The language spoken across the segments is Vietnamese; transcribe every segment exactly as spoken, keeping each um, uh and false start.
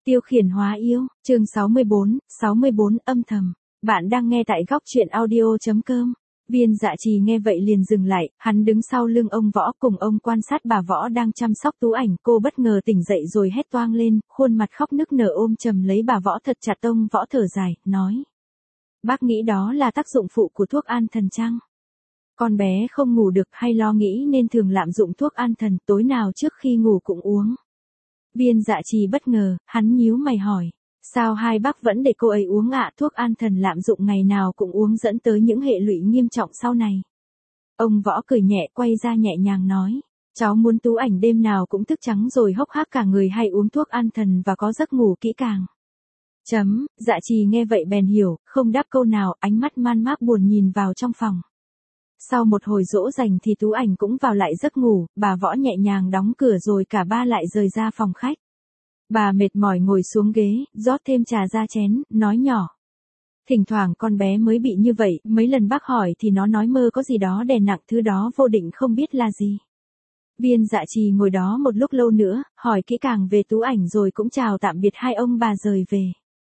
Tiêu khiển hóa yêu, chương sáu mươi bốn, sáu mươi bốn âm thầm. Bạn đang nghe tại góc truyện audio.com. Viên Dạ Trì nghe vậy liền dừng lại, hắn đứng sau lưng ông Võ cùng ông quan sát bà Võ đang chăm sóc Tú Ảnh. Cô bất ngờ tỉnh dậy rồi hét toang lên, khuôn mặt khóc nức nở ôm chầm lấy bà Võ thật chặt. Ông Võ thở dài, nói. Bác nghĩ đó là tác dụng phụ của thuốc an thần chăng? Con bé không ngủ được hay lo nghĩ nên thường lạm dụng thuốc an thần, tối nào trước khi ngủ cũng uống. Viên Dạ Trì bất ngờ, hắn nhíu mày hỏi. Sao hai bác vẫn để cô ấy uống ạ? Thuốc an thần lạm dụng ngày nào cũng uống dẫn tới những hệ lụy nghiêm trọng sau này. Ông Võ cười nhẹ quay ra nhẹ nhàng nói. Cháu muốn Tú Ảnh đêm nào cũng thức trắng rồi hốc hác cả người hay uống thuốc an thần và có giấc ngủ kỹ càng. Chấm, Dạ Trì nghe vậy bèn hiểu, không đáp câu nào, ánh mắt man mác buồn nhìn vào trong phòng. Sau một hồi dỗ dành thì Tú Ảnh cũng vào lại giấc ngủ, bà Võ nhẹ nhàng đóng cửa rồi cả ba lại rời ra phòng khách. Bà mệt mỏi ngồi xuống ghế, rót thêm trà ra chén, nói nhỏ. Thỉnh thoảng con bé mới bị như vậy, mấy lần bác hỏi thì nó nói mơ có gì đó đè nặng, thứ đó vô định không biết là gì. Viên Dạ Trì ngồi đó một lúc lâu nữa, hỏi kỹ càng về Tú Ảnh rồi cũng chào tạm biệt hai ông bà rời về.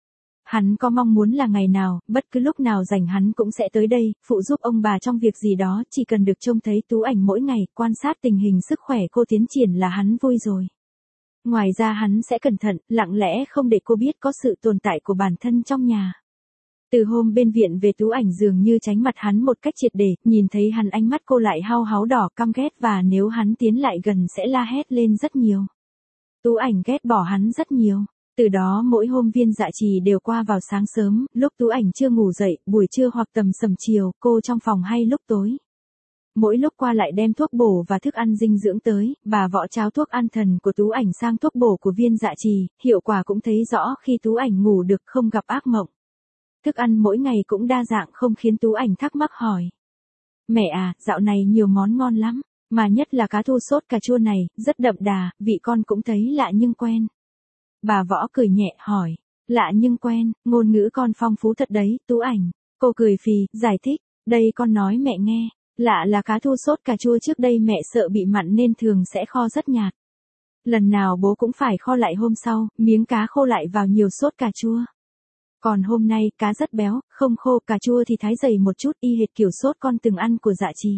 Hắn có mong muốn là ngày nào, bất cứ lúc nào rảnh hắn cũng sẽ tới đây, phụ giúp ông bà trong việc gì đó, chỉ cần được trông thấy Tú Ảnh mỗi ngày, quan sát tình hình sức khỏe cô tiến triển là hắn vui rồi. Ngoài ra hắn sẽ cẩn thận, lặng lẽ không để cô biết có sự tồn tại của bản thân trong nhà. Từ hôm bên viện về Tú Ảnh dường như tránh mặt hắn một cách triệt để, nhìn thấy hắn ánh mắt cô lại hao háo đỏ căm ghét và nếu hắn tiến lại gần sẽ la hét lên rất nhiều. Tú Ảnh ghét bỏ hắn rất nhiều. Từ đó mỗi hôm Viên Dạ Trì đều qua vào sáng sớm, lúc Tú Ảnh chưa ngủ dậy, buổi trưa hoặc tầm sầm chiều, cô trong phòng hay lúc tối. Mỗi lúc qua lại đem thuốc bổ và thức ăn dinh dưỡng tới, bà Võ trao thuốc an thần của Tú Ảnh sang thuốc bổ của Viên Dạ Trì, hiệu quả cũng thấy rõ khi Tú Ảnh ngủ được không gặp ác mộng. Thức ăn mỗi ngày cũng đa dạng không khiến Tú Ảnh thắc mắc hỏi. Mẹ à, dạo này nhiều món ngon lắm, mà nhất là cá thu sốt cà chua này, rất đậm đà, vị con cũng thấy lạ nhưng quen. Bà Võ cười nhẹ hỏi, lạ nhưng quen, ngôn ngữ con phong phú thật đấy, Tú Ảnh. Cô cười phì, giải thích, đây con nói mẹ nghe, lạ là cá thu sốt cà chua trước đây mẹ sợ bị mặn nên thường sẽ kho rất nhạt. Lần nào bố cũng phải kho lại hôm sau, miếng cá khô lại vào nhiều sốt cà chua. Còn hôm nay cá rất béo, không khô, cà chua thì thái dày một chút, y hệt kiểu sốt con từng ăn của Dạ Trì.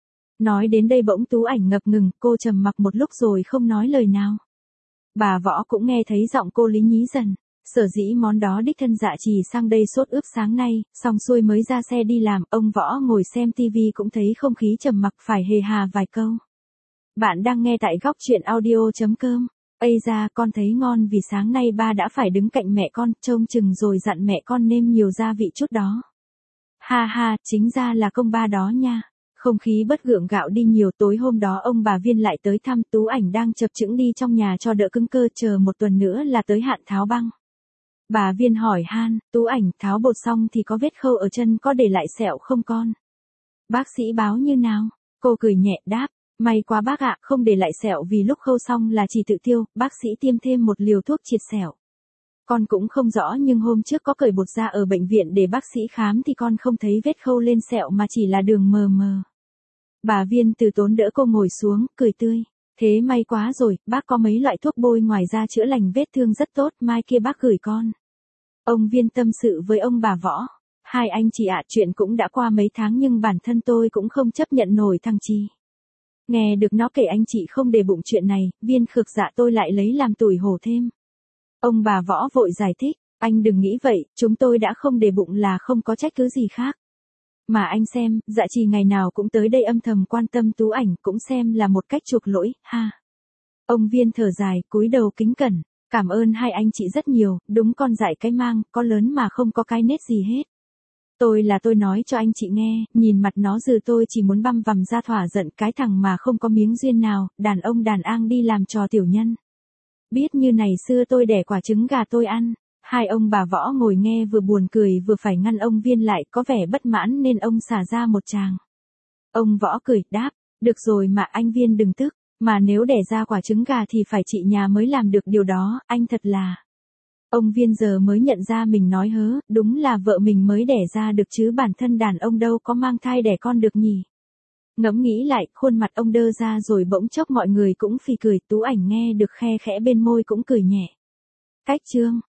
Nói đến đây bỗng Tú Ảnh ngập ngừng, cô trầm mặc một lúc rồi không nói lời nào. Bà Võ cũng nghe thấy giọng cô lý nhí dần, sở dĩ món đó đích thân Dạ Trì sang đây sốt ướp sáng nay, xong xuôi mới ra xe đi làm, ông Võ ngồi xem tivi cũng thấy không khí trầm mặc phải hề hà vài câu. Bạn đang nghe tại góc truyện audio.com. Ây da, con thấy ngon vì sáng nay ba đã phải đứng cạnh mẹ con, trông chừng rồi dặn mẹ con nêm nhiều gia vị chút đó. Ha ha, chính ra là công ba đó nha. Không khí bất gượng gạo đi nhiều. Tối hôm đó ông bà Viên lại tới thăm. Tú Ảnh đang chập chững đi trong nhà cho đỡ cứng cơ, chờ một tuần nữa là tới hạn tháo băng. Bà Viên hỏi han, Tú Ảnh, tháo bột xong thì có vết khâu ở chân, có để lại sẹo không con? Bác sĩ báo như nào? Cô cười nhẹ đáp, may quá bác ạ, không để lại sẹo vì lúc khâu xong là chỉ tự tiêu, bác sĩ tiêm thêm một liều thuốc triệt sẹo. Con cũng không rõ nhưng hôm trước có cởi bột ra ở bệnh viện để bác sĩ khám thì con không thấy vết khâu lên sẹo mà chỉ là đường mờ mờ. Bà Viên từ tốn đỡ cô ngồi xuống, cười tươi. Thế may quá rồi, bác có mấy loại thuốc bôi ngoài ra chữa lành vết thương rất tốt, mai kia bác gửi con. Ông Viên tâm sự với ông bà Võ. Hai anh chị ạ, chuyện cũng đã qua mấy tháng nhưng bản thân tôi cũng không chấp nhận nổi thằng Trì. Nghe được nó kể anh chị không để bụng chuyện này, Viên khực dạ tôi lại lấy làm tủi hổ thêm. Ông bà Võ vội giải thích, anh đừng nghĩ vậy, chúng tôi đã không để bụng là không có trách cứ gì khác. Mà anh xem, Dạ Trì ngày nào cũng tới đây âm thầm quan tâm Tú Ảnh cũng xem là một cách chuộc lỗi, ha. Ông Viên thở dài, cúi đầu kính cẩn, cảm ơn hai anh chị rất nhiều, đúng con dại cái mang, có lớn mà không có cái nết gì hết. Tôi là tôi nói cho anh chị nghe, nhìn mặt nó dừ tôi chỉ muốn băm vằm ra thỏa giận, cái thằng mà không có miếng duyên nào, đàn ông đàn ang đi làm trò tiểu nhân. Biết như này xưa tôi đẻ quả trứng gà tôi ăn. Hai ông bà Võ ngồi nghe vừa buồn cười vừa phải ngăn ông Viên lại, có vẻ bất mãn nên ông xả ra một tràng. Ông Võ cười, đáp, được rồi mà anh Viên đừng tức, mà nếu đẻ ra quả trứng gà thì phải chị nhà mới làm được điều đó, anh thật là. Ông Viên giờ mới nhận ra mình nói hớ, đúng là vợ mình mới đẻ ra được chứ bản thân đàn ông đâu có mang thai đẻ con được nhỉ. Ngẫm nghĩ lại, khuôn mặt ông đơ ra rồi bỗng chốc mọi người cũng phì cười, Tú Ảnh nghe được khe khẽ bên môi cũng cười nhẹ. Cách chương